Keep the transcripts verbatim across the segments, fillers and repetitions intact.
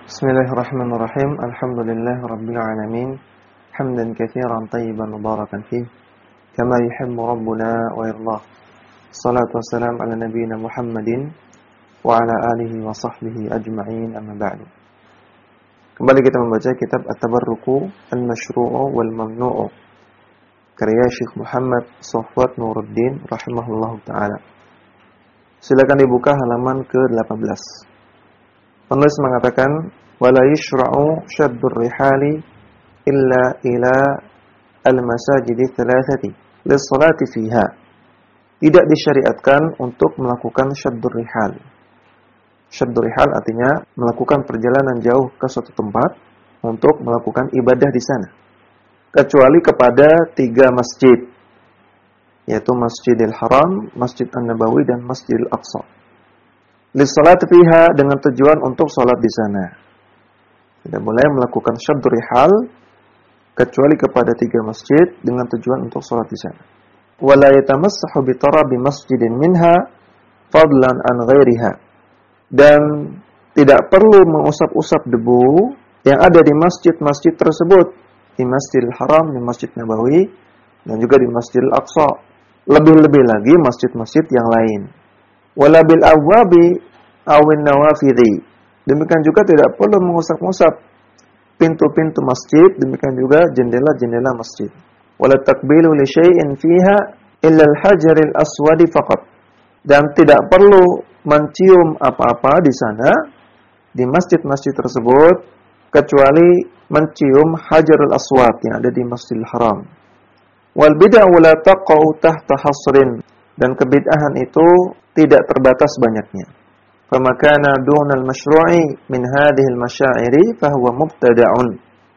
Bismillahirrahmanirrahim. Alhamdulillahi rabbil alamin. Hamdan katsiran tayyiban mubarakan fih, kama yuhibbu rabbuna wa yardah. Shalatu wassalamu ala nabiyyina Muhammadin wa ala alihi wa sahbihi ajma'in, amma ba'du. Kembali kita membaca kitab At-Tabarruku Al-Mashru'u wal Mamnu'u karya Syekh Muhammad Shafwat Nuruddin rahimahullahu taala. Silakan dibuka halaman ke delapan belas. Penulis mengatakan, wala yushra'u syaddur rihali illa ila al-masajidi thalathati lis-salati fiha. Tidak disyariatkan untuk melakukan syaddur rihal. Syaddur rihal artinya melakukan perjalanan jauh ke suatu tempat untuk melakukan ibadah di sana, kecuali kepada tiga masjid, yaitu Masjidil Haram, Masjid An-Nabawi, dan Masjidil Aqsa. Lis-salat fiha, dengan tujuan untuk salat di sana. Tidak boleh melakukan syaddur rihal kecuali kepada tiga masjid dengan tujuan untuk salat di sana. Wala yatamassahu bi tarabi masjidin minha fadlan an ghairiha. Dan tidak perlu mengusap-usap debu yang ada di masjid-masjid tersebut, di Masjidil Haram, di Masjid Nabawi, dan juga di Masjidil Aqsa. Lebih-lebih lagi masjid-masjid yang lain. Wala bil abwabi awin nawafidhi. Demikian juga tidak perlu mengusap-usap pintu-pintu masjid, demikian juga jendela-jendela masjid. Wala takbilu li syai'in fiha illa al-hajaril aswadi faqat. Dan tidak perlu mencium apa-apa di sana, di masjid-masjid tersebut, kecuali mencium hajarul aswad yang ada di Masjidil Haram. Wal bid'ah la taqa'u tahta hasrin. Dan kebid'ahan itu tidak terbatas banyaknya. Famakana dunal masyru'i min hadhil masyairi fahuwa mubtada'un.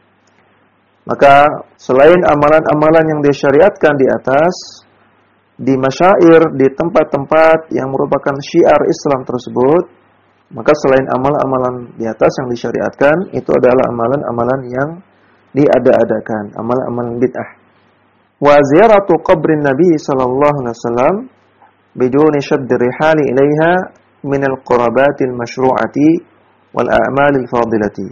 Maka selain amalan-amalan yang disyariatkan di atas, di masyair, di tempat-tempat yang merupakan syiar Islam tersebut, maka selain amalan-amalan di atas yang disyariatkan, itu adalah amalan-amalan yang diada-adakan, amalan-amalan bid'ah. Wa ziyaratu qabrin Nabi sallallahu alaihi wasallam biduni shadd rihali ilaiha min al-qurabatil masyru'ati wal a'malil fadilati.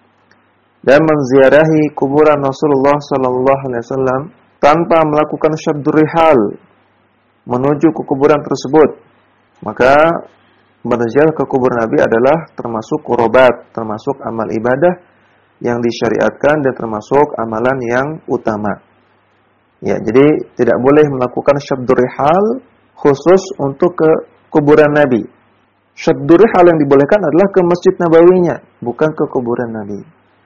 Dan menziarahi kuburan Rasulullah sallallahu alaihi wasallam tanpa melakukan syaddur rihal menuju ke kuburan tersebut, maka berziarah ke kubur Nabi adalah termasuk qurabat, termasuk amal ibadah yang disyariatkan dan termasuk amalan yang utama. Ya, jadi tidak boleh melakukan syaddur rihal khusus untuk ke kuburan Nabi. Syaddur rihal yang dibolehkan adalah ke Masjid Nabawinya, bukan ke kuburan Nabi.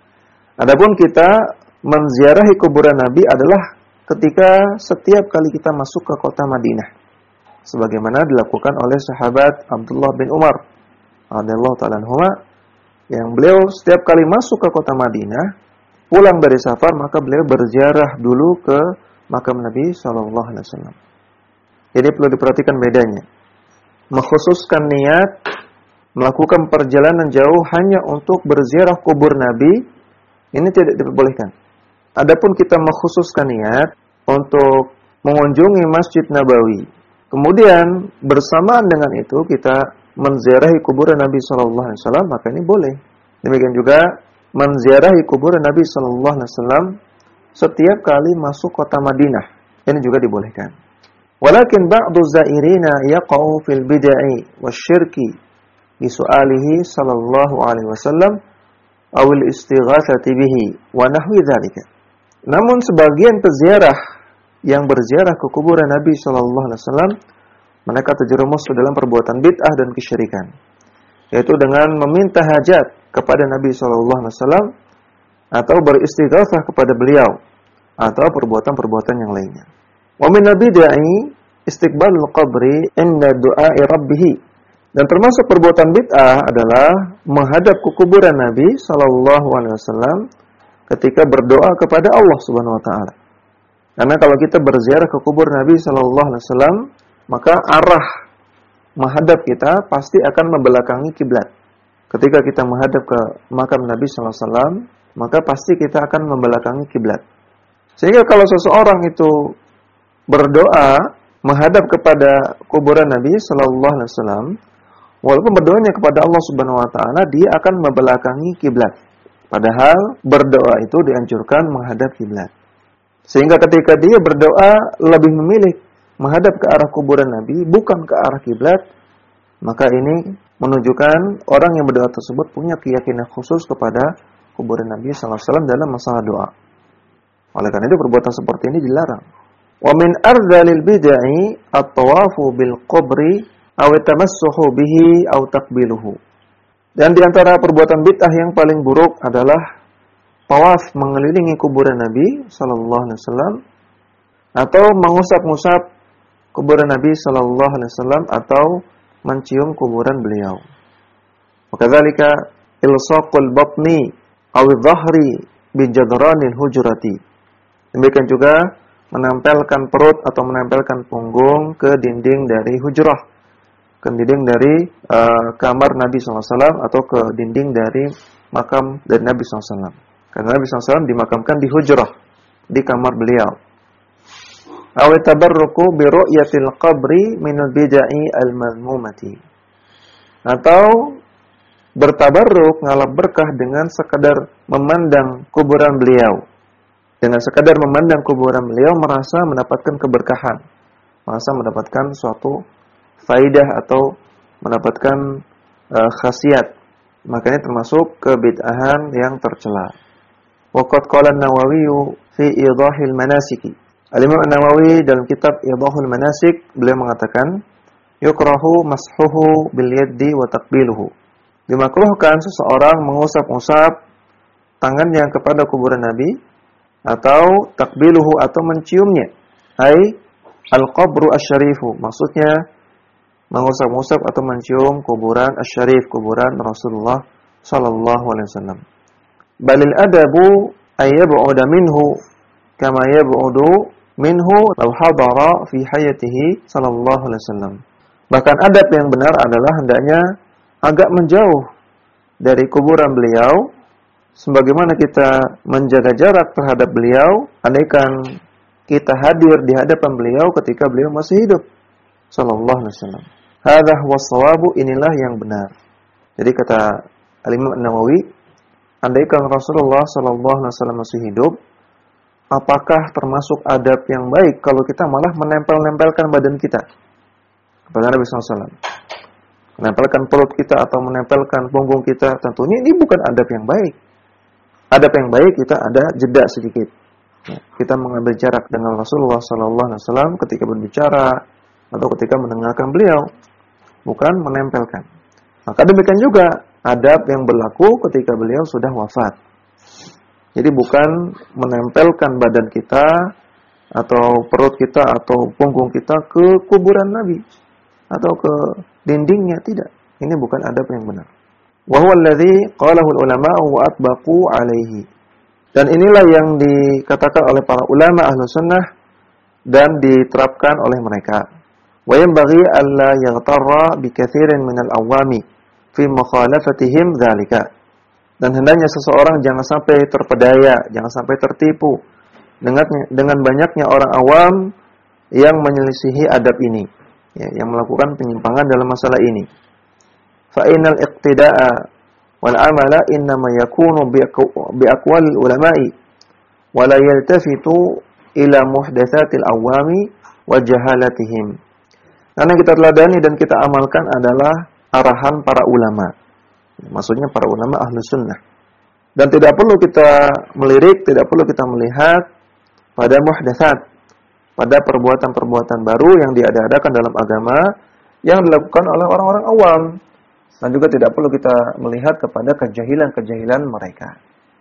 Adapun kita menziarahi kuburan Nabi adalah ketika setiap kali kita masuk ke kota Madinah, sebagaimana dilakukan oleh sahabat Abdullah bin Umar radhiyallahu ta'ala anhuma, yang beliau setiap kali masuk ke kota Madinah, pulang dari safar, maka beliau berziarah dulu ke makam Nabi sallallahu alaihi wasallam. Jadi perlu diperhatikan bedanya. Mengkhususkan niat melakukan perjalanan jauh hanya untuk berziarah kubur Nabi, ini tidak diperbolehkan. Adapun kita mengkhususkan niat untuk mengunjungi Masjid Nabawi, kemudian bersamaan dengan itu kita menziarahi kuburan Nabi sallallahu alaihi wasallam, maka ini boleh. Demikian juga menziarahi kuburan Nabi sallallahu alaihi wasallam setiap kali masuk kota Madinah, ini juga dibolehkan. Walakin ba'du zairina yaqa'u fil bid'i wasyirki bi su'alihi sallallahu alaihi wasallam aw al istighatsati bihi wa nahwi dzalika. Namun sebagian peziarah yang berziarah ke kuburan Nabi sallallahu alaihi wasallam, mereka terjerumus ke dalam perbuatan bid'ah dan kesyirikan, yaitu dengan meminta hajat kepada Nabi sallallahu alaihi wasallam atau beristighatsah kepada beliau, atau perbuatan-perbuatan yang lainnya. Wa min bid'i istiqbalul qabri inda du'a'i rabbih. Dan termasuk perbuatan bid'ah adalah menghadap ke kuburan Nabi sallallahu alaihi wasallam ketika berdoa kepada Allah Subhanahu wa taala. Karena kalau kita berziarah ke kubur Nabi sallallahu alaihi wasallam, maka arah menghadap kita pasti akan membelakangi kiblat. Ketika kita menghadap ke makam Nabi sallallahu alaihi wasallam, maka pasti kita akan membelakangi kiblat. Sehingga kalau seseorang itu berdoa menghadap kepada kuburan Nabi sallallahu alaihi wasallam, Walaupun berdoanya kepada Allah Subhanahu wa taala, dia akan membelakangi kiblat. Padahal berdoa itu dianjurkan menghadap kiblat. Sehingga ketika dia berdoa lebih memilih menghadap ke arah kuburan Nabi, bukan ke arah kiblat, maka ini menunjukkan orang yang berdoa tersebut punya keyakinan khusus kepada kuburan Nabi sallallahu alaihi wasallam dalam masalah doa. Oleh karena itu perbuatan seperti ini dilarang. Wa min ardhalil bid'ah at-tawafu bil qabri aw tamassuhu bihi aw taqbiluhu. Dan di antara perbuatan bid'ah yang paling buruk adalah tawaf mengelilingi kuburan Nabi sallallahu alaihi wasallam atau mengusap-ngusap kuburan Nabi sallallahu alaihi wasallam atau mencium kuburan beliau. Wakadzalika ilsaqul batni aw dhahri bi jadranil hujurati. Demikian juga menempelkan perut atau menempelkan punggung ke dinding dari hujrah, ke dinding dari uh, kamar Nabi sallallahu alaihi wasallam atau ke dinding dari makam dari Nabi sallallahu alaihi wasallam. Karena Nabi sallallahu alaihi wasallam dimakamkan di hujrah, di kamar beliau. Aw tabarruku bi ru'yatil qabri min al-bid'i al-mazmumati. Atau bertabarruk, ngalap berkah dengan sekadar memandang kuburan beliau. Dengan sekadar memandang kuburan beliau merasa mendapatkan keberkahan, merasa mendapatkan suatu faidah atau mendapatkan uh, khasiat. Makanya termasuk kebid'ahan yang tercela. Waqad qala an-Nawawi fi idahil manasiki. Al-Imam An-Nawawi dalam kitab Idahul Manasik beliau mengatakan yukrahu mashuhu bil yaddi wa taqbiluhu. Dimakruhkan seseorang mengusap-usap tangannya kepada kuburan Nabi atau takbiluhu atau menciumnya. Hai al-qabru asy-syarifu, maksudnya mengusap-usap atau mencium kuburan asy-syarif, kuburan Rasulullah sallallahu alaihi wasallam. Balil adabu ayyab'uda minhu kama yab'udu minhu law hadara fi hayatihi sallallahu alaihi wasallam. Bahkan adab yang benar adalah hendaknya agak menjauh dari kuburan beliau sebagaimana kita menjaga jarak terhadap beliau andaikan kita hadir di hadapan beliau ketika beliau masih hidup sallallahu alaihi wasallam. Hadza huwas shawabu, inilah yang benar. Jadi kata Al-Imam An-Nawawi, andaikan Rasulullah sallallahu alaihi wasallam masih hidup, apakah termasuk adab yang baik kalau kita malah menempel-nempelkan badan kita kepada Nabi sallallahu alaihi wasallam? Menempelkan perut kita atau menempelkan punggung kita, tentunya ini bukan adab yang baik. Adab yang baik kita ada jeda sedikit. Kita mengambil jarak dengan Rasulullah sallallahu alaihi wasallam ketika berbicara atau ketika mendengarkan beliau, bukan menempelkan. Maka demikian juga adab yang berlaku ketika beliau sudah wafat. Jadi bukan menempelkan badan kita atau perut kita atau punggung kita ke kuburan Nabi atau ke dindingnya, tidak. Ini bukan adab yang benar. Wa huwa alladhi qalahu al-ulama'u wa atbaqu alaihi. Dan inilah yang dikatakan oleh para ulama Ahlus Sunnah dan diterapkan oleh mereka. Wa yanbaghi alla yaghtarra bi katsirin minal awami fi mukhalafatihim dzalika. Dan hendaknya seseorang jangan sampai terpedaya, jangan sampai tertipu dengan dengan banyaknya orang awam yang menyelisihi adab ini, ya, yang melakukan penyimpangan dalam masalah ini. Fa innal iqtida'a wal 'amala innama yakunu bi aqwalil ulama'i wa la yaltafitu ila muhdatsatil awami wa jahalatihim. Karena kita teladani dan kita amalkan adalah arahan para ulama. Maksudnya para ulama Ahlus Sunnah. Dan tidak perlu kita melirik, tidak perlu kita melihat pada muhdatsat, pada perbuatan-perbuatan baru yang diada-adakan dalam agama yang dilakukan oleh orang-orang awam. Dan juga tidak perlu kita melihat kepada kejahilan-kejahilan mereka.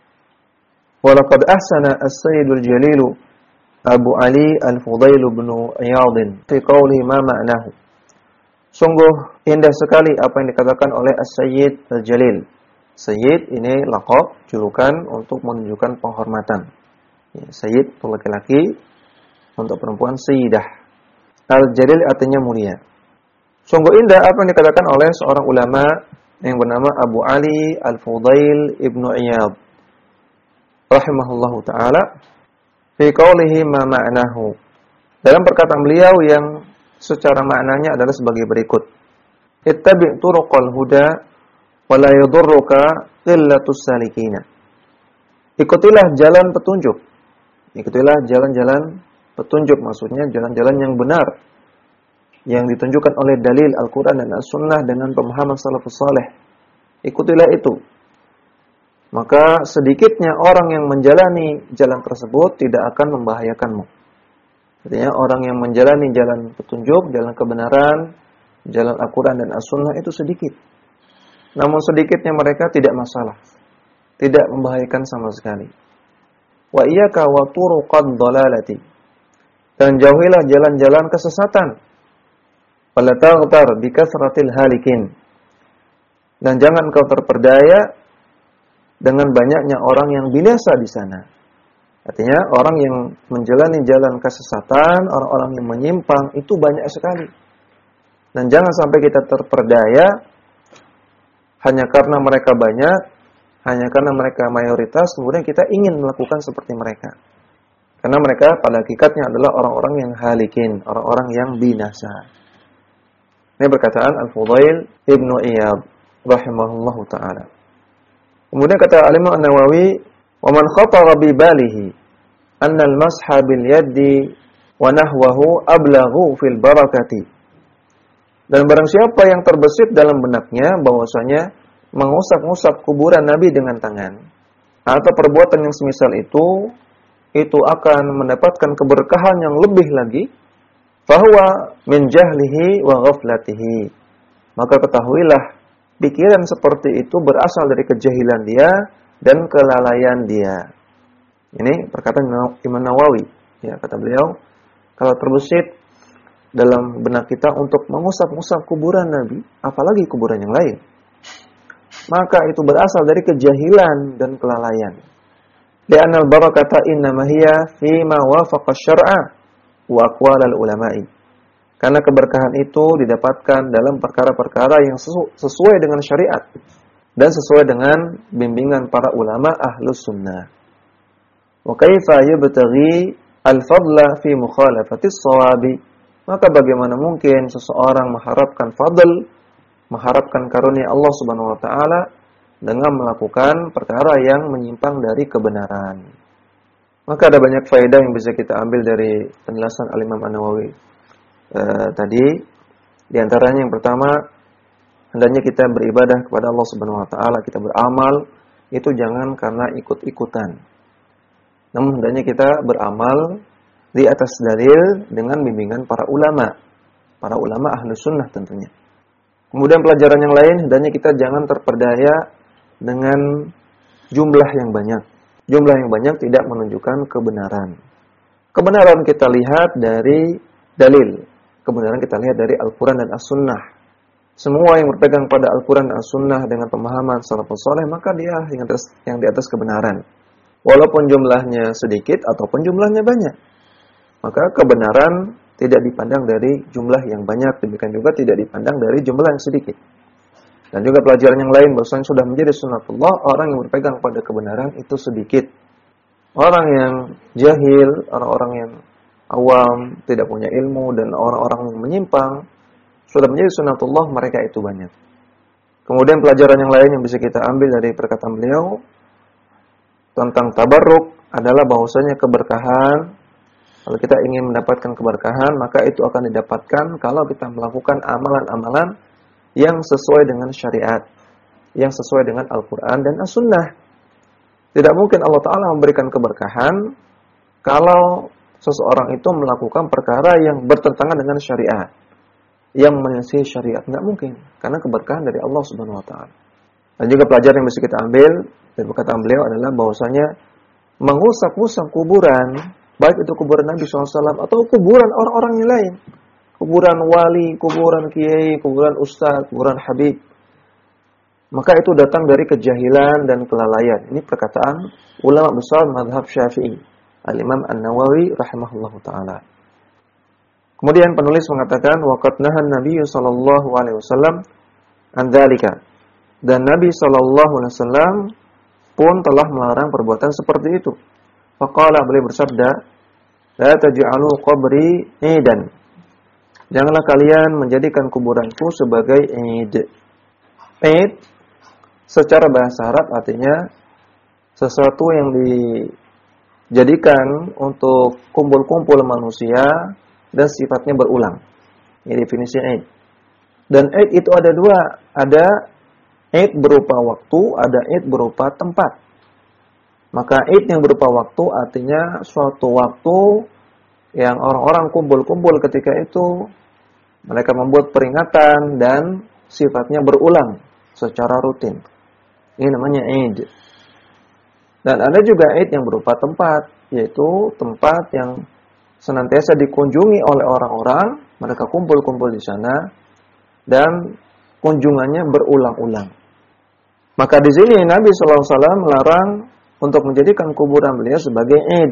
Walaqad ahsana as-sayyidul jalilu Abu Ali Al-Fudail bin Iyad fi qawli ma ma'nahu. Sungguh indah sekali apa yang dikatakan oleh As-Sayyid Al-Jalil. Sayyid ini laqab, julukan untuk menunjukkan penghormatan. Ya, Sayyid untuk laki-laki, untuk perempuan Sayyidah. Al-Jalil artinya mulia. Sungguh indah apa yang dikatakan oleh seorang ulama yang bernama Abu Ali Al-Fudail ibn Iyad rahimahullahu ta'ala fi qawlihi ma ma'nahu. Dalam perkataan beliau yang secara maknanya adalah sebagai berikut. ittabi' turuqal huda wa la yadurruka qillatus salikina. Ikutilah jalan petunjuk. Ikutilah jalan-jalan petunjuk, maksudnya jalan-jalan yang benar yang ditunjukkan oleh dalil Al-Qur'an dan As-Sunnah dengan pemahaman salafus saleh. Ikutilah itu. Maka sedikitnya orang yang menjalani jalan tersebut tidak akan membahayakanmu. Artinya orang yang menjalani jalan petunjuk, jalan kebenaran, jalan Al-Qur'an dan As-Sunnah itu sedikit. Namun sedikitnya mereka tidak masalah. Tidak membahayakan sama sekali. Wa iyyaka wa turuqad dhalalati. Dan jauhilah jalan-jalan kesesatan. Fala taghtar bi kasratil halikin. Dan jangan kau terperdaya dengan banyaknya orang yang binasa di sana. Artinya orang yang menjalani jalan kesesatan, orang-orang yang menyimpang itu banyak sekali. Dan jangan sampai kita terperdaya hanya karena mereka banyak, hanya karena mereka mayoritas, kemudian kita ingin melakukan seperti mereka. Karena mereka pada hakikatnya adalah orang-orang yang halikin, orang-orang yang binasa. Ini perkataan Al-Fudail Ibnu Iyad rahimahullahu ta'ala. Kemudian kata Al-Imam An-Nawawi, "Wa man khatara bi balihi anna al-masha bil yaddi wa nahwahu ablaghu fil barakati." Dan barang siapa yang terbesit dalam benaknya bahwasanya mengusap-usap kuburan Nabi dengan tangan atau perbuatan yang semisal itu itu akan mendapatkan keberkahan yang lebih lagi, fahuwa min jahlihi wa ghaflatihi. Maka ketahuilah pikiran seperti itu berasal dari kejahilan dia dan kelalaian dia. Ini perkataan Imam Nawawi. Ya, kata beliau, kalau terbesit dalam benak kita untuk mengusap-usap kuburan Nabi, apalagi kuburan yang lain, maka itu berasal dari kejahilan dan kelalaian. Li'annal barakata innama hiya fima wafaqa syar'a wa aqwalal ulama'i. Karena keberkahan itu didapatkan dalam perkara-perkara yang sesuai dengan syariat dan sesuai dengan bimbingan para ulama ahlus sunnah. Wa kaifa yabtaghi al-fadla fi mukhalafatis shawabi? Maka bagaimana mungkin seseorang mengharapkan fadl, mengharapkan karunia Allah Subhanahu wa taala dengan melakukan perkara yang menyimpang dari kebenaran? Maka ada banyak faedah yang bisa kita ambil dari penjelasan Al-Imam An-Nawawi Uh, tadi. Di antaranya yang pertama, hendaknya kita beribadah kepada Allah Subhanahu wa taala, kita beramal itu jangan karena ikut-ikutan. Namun hendaknya kita beramal di atas dalil dengan bimbingan para ulama, para ulama ahlus sunnah tentunya. Kemudian pelajaran yang lain, hendaknya kita jangan terperdaya dengan jumlah yang banyak. Jumlah yang banyak tidak menunjukkan kebenaran. Kebenaran kita lihat dari dalil. Kebenaran kita lihat dari Al-Quran dan As-Sunnah. Semua yang berpegang pada Al-Quran dan As-Sunnah dengan pemahaman salafus saleh, maka dia yang, atas, yang di atas kebenaran. Walaupun jumlahnya sedikit ataupun jumlahnya banyak. Maka kebenaran tidak dipandang dari jumlah yang banyak, demikian juga tidak dipandang dari jumlah yang sedikit. Dan juga pelajaran yang lain, bahwasanya sudah menjadi sunnatullah, orang yang berpegang pada kebenaran itu sedikit. Orang yang jahil, orang-orang yang awam, tidak punya ilmu, dan orang-orang yang menyimpang, sudah menjadi sunnatullah, mereka itu banyak. Kemudian pelajaran yang lain yang bisa kita ambil dari perkataan beliau tentang tabarruk adalah bahwasanya keberkahan, kalau kita ingin mendapatkan keberkahan, maka itu akan didapatkan kalau kita melakukan amalan-amalan yang sesuai dengan syariat, yang sesuai dengan Al-Quran dan As-Sunnah. Tidak mungkin Allah Ta'ala memberikan keberkahan kalau seseorang itu melakukan perkara yang bertentangan dengan syariat, yang menyelisih syariat. Tidak mungkin, karena keberkahan dari Allah Subhanahu wa taala. Dan juga pelajaran yang bisa kita ambil dari perkataan beliau adalah bahwasanya mengusap-usap kuburan, baik itu kuburan Nabi shallallahu alaihi wasallam atau kuburan orang-orang yang lain, kuburan wali, kuburan kiai, kuburan ustaz, kuburan habib, maka itu datang dari kejahilan dan kelalaian. Ini perkataan ulama besar mazhab Syafi'i, Al-Imam An-Nawawi rahimahullahu taala. Kemudian penulis mengatakan waqad nahan Nabi sallallahu alaihi wasallam an dzalika. Dan Nabi sallallahu alaihi wasallam pun telah melarang perbuatan seperti itu. Faqala, beliau bersabda, la taj'alu qabri idan. janganlah kalian menjadikan kuburanku sebagai id. Id secara bahasa Arab artinya sesuatu yang dijadikan untuk kumpul-kumpul manusia dan sifatnya berulang. Ini definisi id. Dan id itu ada dua, ada id berupa waktu, ada id berupa tempat. Maka id yang berupa waktu artinya suatu waktu yang orang-orang kumpul-kumpul ketika itu, mereka membuat peringatan dan sifatnya berulang secara rutin. Ini namanya id. Dan ada juga id yang berupa tempat, yaitu tempat yang senantiasa dikunjungi oleh orang-orang, mereka kumpul-kumpul di sana dan kunjungannya berulang-ulang. Maka di sini Nabi sallallahu alaihi wasallam melarang untuk menjadikan kuburan beliau sebagai id.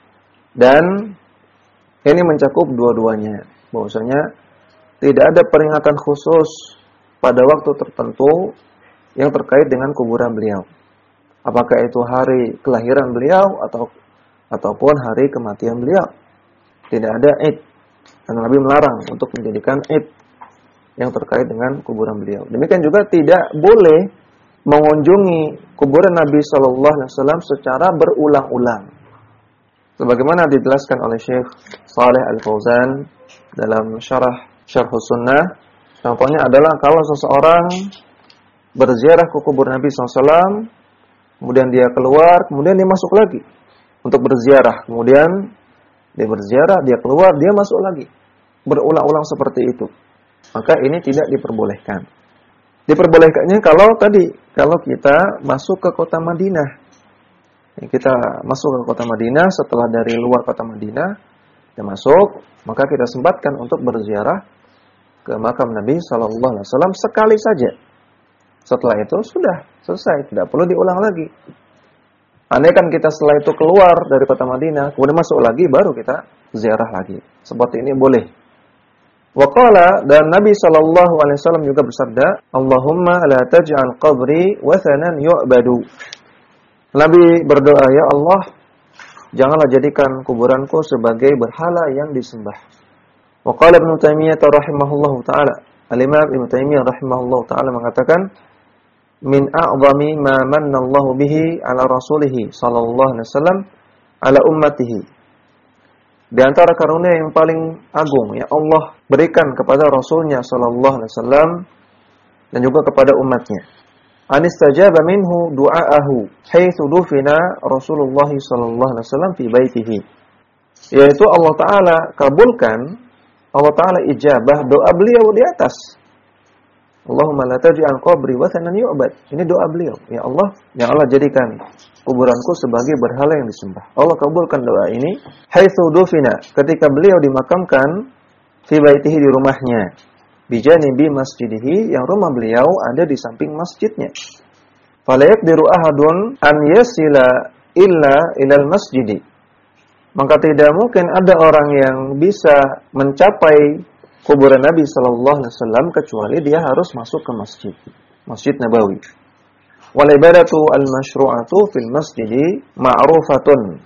Dan ini mencakup dua-duanya. Bahwasanya tidak ada peringatan khusus pada waktu tertentu yang terkait dengan kuburan beliau. Apakah itu hari kelahiran beliau atau ataupun hari kematian beliau. Tidak ada id. Dan Nabi melarang untuk menjadikan id yang terkait dengan kuburan beliau. Demikian juga tidak boleh mengunjungi kuburan Nabi sallallahu alaihi wasallam secara berulang-ulang. Sebagaimana dijelaskan oleh Syekh Shalih Al-Fauzan dalam syarah Syarh Sunnah, contohnya adalah kalau seseorang berziarah ke kubur Nabi sallallahu alaihi wasallam, kemudian dia keluar, kemudian dia masuk lagi untuk berziarah, kemudian dia berziarah, dia keluar, dia masuk lagi, berulang-ulang seperti itu. Maka ini tidak diperbolehkan. Diperbolehkannya kalau tadi, kalau kita masuk ke kota Madinah. Kita masuk ke kota Madinah, setelah dari luar kota Madinah, kita masuk, maka kita sempatkan untuk berziarah ke makam Nabi sallallahu alaihi wasallam sekali saja. Setelah itu sudah selesai, tidak perlu diulang lagi. Andai kan kita setelah itu keluar dari kota Madinah, kemudian masuk lagi, baru kita ziarah lagi. Seperti ini boleh. Waqala, dan Nabi sallallahu alaihi wasallam juga bersabda, Allahumma la taj'al qabri wathanan yu'badu. Nabi berdoa, ya Allah, janganlah jadikan kuburanku sebagai berhala yang disembah. Waqala Ibnu Taimiyah rahimahullahu taala, Al-Imam Ibnu Taimiyah rahimahullahu taala mengatakan, min a'zami ma manna Allahu bihi ala rasulih sallallahu alaihi wasallam ala ummatihi. Di antara karunia yang paling agung yang Allah berikan kepada Rasulnya sallallahu alaihi wasallam dan juga kepada umatnya. Anistajaba minhu du'aahu haitsu dufina Rasulullah sallallahu alaihi wasallam fi baitihi. Yaitu Allah Taala kabulkan, Allah Taala ijabah doa beliau di atas. Allahumma la taj'al qabri wathanan yu'bad. Ini doa beliau. Ya Allah, ya Allah jadikan kuburanku sebagai berhala yang disembah. Allah kabulkan doa ini haitsu dufina, ketika beliau dimakamkan fi baitihi, di rumahnya, bijanibi masjidihi, yang rumah beliau ada di samping masjidnya. Fala yaqdiru ahadun an yasila illa ilal masjidi. Maka tidak mungkin ada orang yang bisa mencapai kuburan Nabi sallallahu alaihi wasallam kecuali dia harus masuk ke masjid, Masjid Nabawi. Wal ibadatu al-masyru'atu fil masjidi ma'rufatun.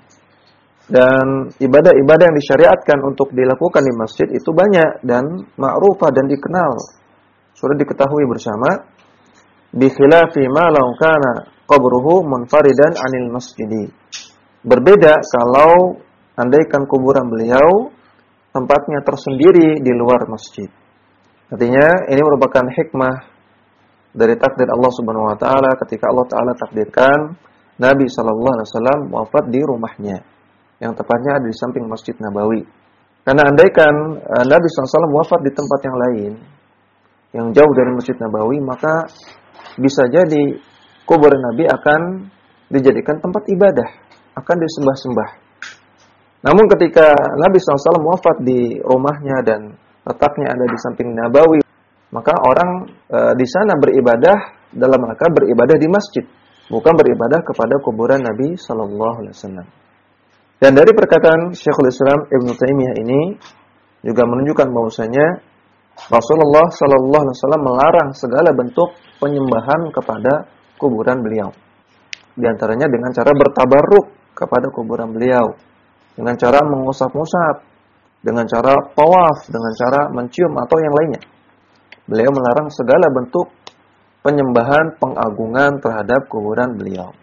Dan ibadah-ibadah yang disyariatkan untuk dilakukan di masjid itu banyak dan ma'rufah dan dikenal. Sudah diketahui bersama. Bi khilafi ma law kana qabruhu munfaridan 'anil masjidi. Berbeda kalau andaikan kuburan beliau tempatnya tersendiri di luar masjid. Artinya ini merupakan hikmah dari takdir Allah Subhanahu wa taala ketika Allah Taala takdirkan Nabi sallallahu alaihi wasallam wafat di rumahnya yang tepatnya ada di samping Masjid Nabawi. Karena andaikan uh, Nabi sallallahu alaihi wasallam wafat di tempat yang lain yang jauh dari Masjid Nabawi, maka bisa jadi kuburan Nabi akan dijadikan tempat ibadah, akan disembah-sembah. Namun ketika Nabi sallallahu alaihi wasallam wafat di rumahnya dan letaknya ada di samping Nabawi, maka orang e, di sana beribadah dalam rangka beribadah di masjid, bukan beribadah kepada kuburan Nabi sallallahu alaihi wasallam. Dan dari perkataan Syekhul Islam Ibnu Taimiyah ini juga menunjukkan bahwasanya Rasulullah sallallahu alaihi wasallam melarang segala bentuk penyembahan kepada kuburan beliau. Di antaranya dengan cara bertabarruk kepada kuburan beliau, dengan cara mengusap-usap dengan cara tawaf, dengan cara mencium atau yang lainnya. Beliau melarang segala bentuk penyembahan, pengagungan terhadap kuburan beliau.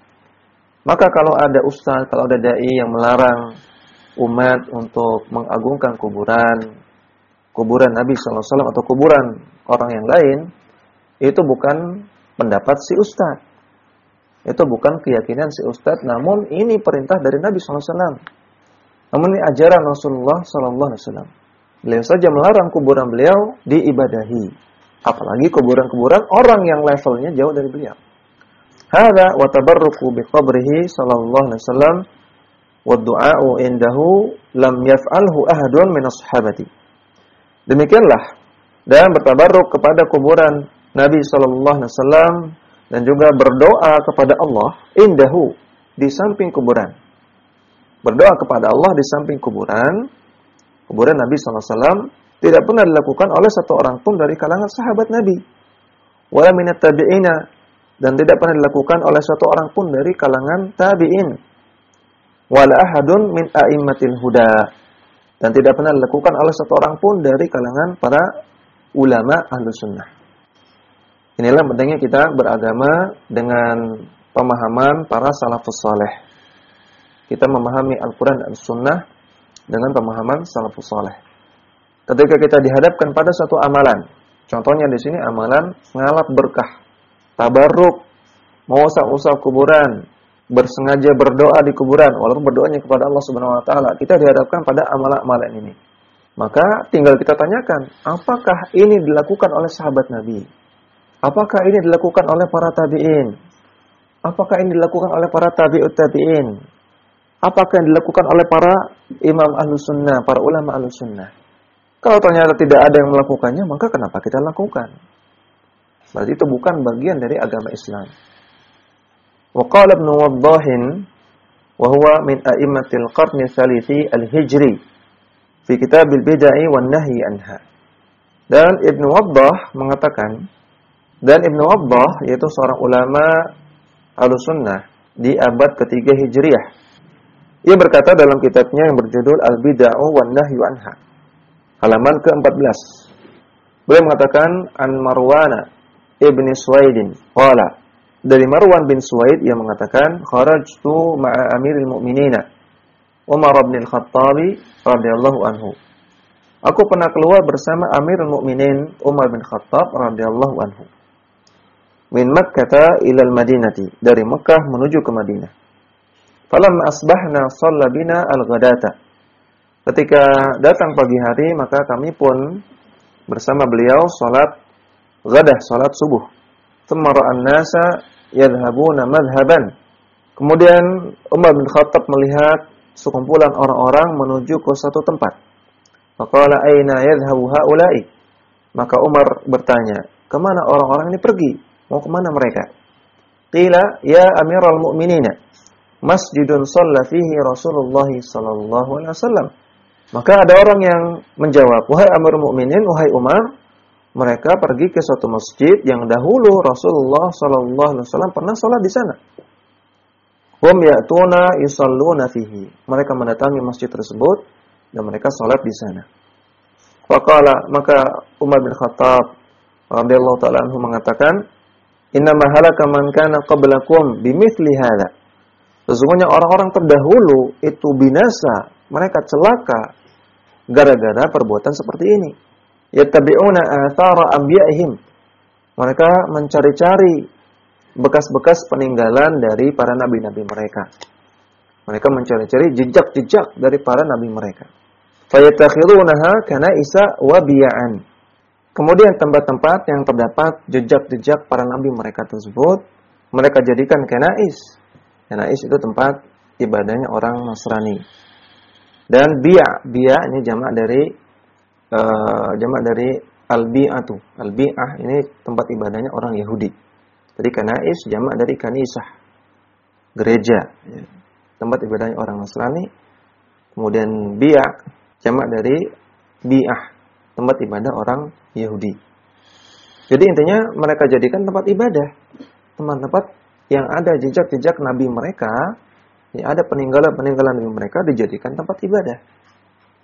Maka kalau ada ustaz, kalau ada dai yang melarang umat untuk mengagungkan kuburan, kuburan Nabi sallallahu alaihi wasallam atau kuburan orang yang lain, itu bukan pendapat si ustaz. Itu bukan keyakinan si ustaz, namun ini perintah dari Nabi sallallahu alaihi wasallam. Namun ini ajaran Rasulullah sallallahu alaihi wasallam. Beliau saja melarang kuburan beliau diibadahi, apalagi kuburan-kuburan orang yang levelnya jauh dari beliau. Hadza wa tabarruku bi qabrihi sallallahu alaihi wasallam wa du'a'u indahu lam yaf'alhu ahadun min ashabati. Demikianlah, dan bertabarruk kepada kuburan Nabi sallallahu alaihi wasallam dan juga berdoa kepada Allah indahu, di samping kuburan. Berdoa kepada Allah di samping kuburan, kuburan Nabi sallallahu alaihi wasallam tidak pernah dilakukan oleh satu orang pun dari kalangan sahabat Nabi. Wala minat tabi'ina, dan tidak pernah dilakukan oleh satu orang pun dari kalangan tabi'in. Wala ahadun min a'immatil huda, dan tidak pernah dilakukan oleh satu orang pun dari kalangan para ulama ahlus sunnah. Inilah pentingnya kita beragama dengan pemahaman para salafus saleh. Kita memahami Al-Quran dan Sunnah dengan pemahaman salafus saleh. Ketika kita dihadapkan pada satu amalan, contohnya di sini amalan ngalap berkah, tabarruk, mengusap-usap kuburan, bersengaja berdoa di kuburan, walaupun berdoanya kepada Allah Subhanahu wa taala, kita dihadapkan pada amalan-amalan ini. Maka tinggal kita tanyakan, apakah ini dilakukan oleh sahabat Nabi? Apakah ini dilakukan oleh para tabi'in? Apakah ini dilakukan oleh para tabi'ut tabi'in? Apakah yang dilakukan oleh para imam ahlus sunnah, para ulama ahlus sunnah? Kalau ternyata tidak ada yang melakukannya, maka kenapa kita lakukan? Berarti itu bukan bagian dari agama Islam. Wa qala Ibnu Waddah wa huwa min a'immatil qarni tsalithi al-hijri fi kitabil bid'ah wan nahyi anha. Dan Ibnu Waddah mengatakan, dan Ibnu Waddah yaitu seorang ulama Ahlussunnah di abad ketiga Hijriah. Ia berkata dalam kitabnya yang berjudul Al-Bid'ah wan Nahyu anha, halaman ke empat belas. Beliau mengatakan an Marwana ibni Suwaidin qala, dari Marwan bin Suwaid yang mengatakan kharajtu ma'a Amiril Mu'minina Umar bin Al-Khattab radhiyallahu anhu. Aku pernah keluar bersama Amirul Mukminin Umar bin Khattab radhiyallahu anhu. Min Makkah ila al-Madinati, dari Mekah menuju ke Madinah. Falamma asbahna shalla bina al-ghadata. Ketika datang pagi hari, maka kami pun bersama beliau salat ghadah, salat subuh. Thumma ra'an nasa yadhhabuna madhhaban. Kemudian Umar bin Khattab melihat sekumpulan orang-orang menuju ke satu tempat. Faqala aina yadhhabu haula'i? Maka Umar bertanya, kemana orang-orang ini pergi? Mau kemana mereka? Qila ya Amirul Mu'minina, masjidun shalla fihi Rasulullah sallallahu alaihi wasallam. Maka ada orang yang menjawab, wahai Amirul Mukminin, wahai Umar, mereka pergi ke suatu masjid yang dahulu Rasulullah sallallahu alaihi wasallam pernah salat di sana. Hum ya'tuna yusalluna fihi. Mereka mendatangi masjid tersebut dan mereka salat di sana. Faqala, maka Umar bin Khattab radhiyallahu ta'ala anhu mengatakan, innama halaka man kana qablakum bimithli hadza. Sesungguhnya orang-orang terdahulu itu binasa, mereka celaka gara-gara perbuatan seperti ini. Yattabi'una athara anbiya'ihim. Mereka mencari-cari bekas-bekas peninggalan dari para nabi-nabi mereka. Mereka mencari-cari jejak-jejak dari para nabi mereka. Fayatakhirunaha kana isa wa biya'an. Kemudian tempat-tempat yang terdapat jejak-jejak para nabi mereka tersebut, mereka jadikan kanais. Kanais itu tempat ibadahnya orang Nasrani. Dan bi'a, bi'a ini jamak dari uh, jamak dari al-bi'atu. Al-bi'ah ini tempat ibadahnya orang Yahudi. Jadi kanais jamak dari kanisah, gereja, ya. Tempat ibadahnya orang Nasrani. Kemudian bi'a jamak dari bi'ah, tempat ibadah orang Yahudi. Jadi intinya mereka jadikan tempat ibadah, tempat-tempat yang ada jejak-jejak nabi mereka, yang ada peninggalan-peninggalan nabi mereka dijadikan tempat ibadah.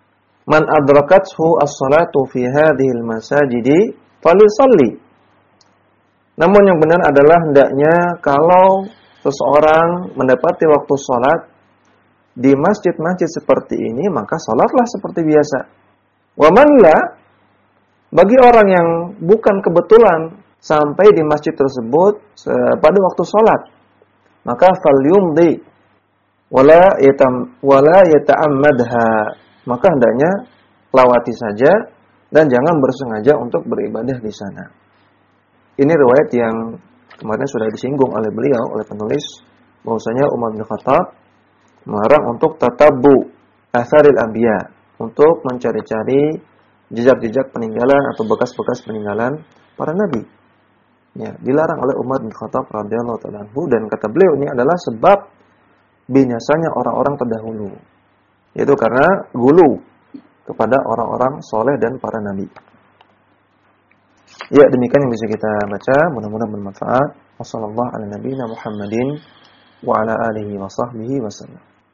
Man adrakathu as-salatu fi hadhil masajidi falisalli. Namun yang benar adalah hendaknya kalau seseorang mendapati waktu salat di masjid-masjid seperti ini, maka salatlah seperti biasa. Wa man la, bagi orang yang bukan kebetulan sampai di masjid tersebut pada waktu salat, maka falyumdi wala yatam wala yata'ammadha, maka hendaknya lawati saja dan jangan bersengaja untuk beribadah di sana. Ini riwayat yang kemarin sudah disinggung oleh beliau, oleh penulis, bahwasanya Umar bin Khattab melarang untuk tatabbu atharil anbiya, untuk mencari-cari jejak-jejak peninggalan atau bekas-bekas peninggalan para nabi. Ya, dilarang oleh Umar bin Khattab radhiyallahu ta'ala anhu, dan kata beliau ini adalah sebab binasanya orang-orang terdahulu, yaitu karena gulu kepada orang-orang soleh dan para nabi. Ya, demikian yang bisa kita baca, mudah-mudahan bermanfaat. Wassallallahu ala nabiyina Muhammadin wa ala alihi wa sahbihi wasallam.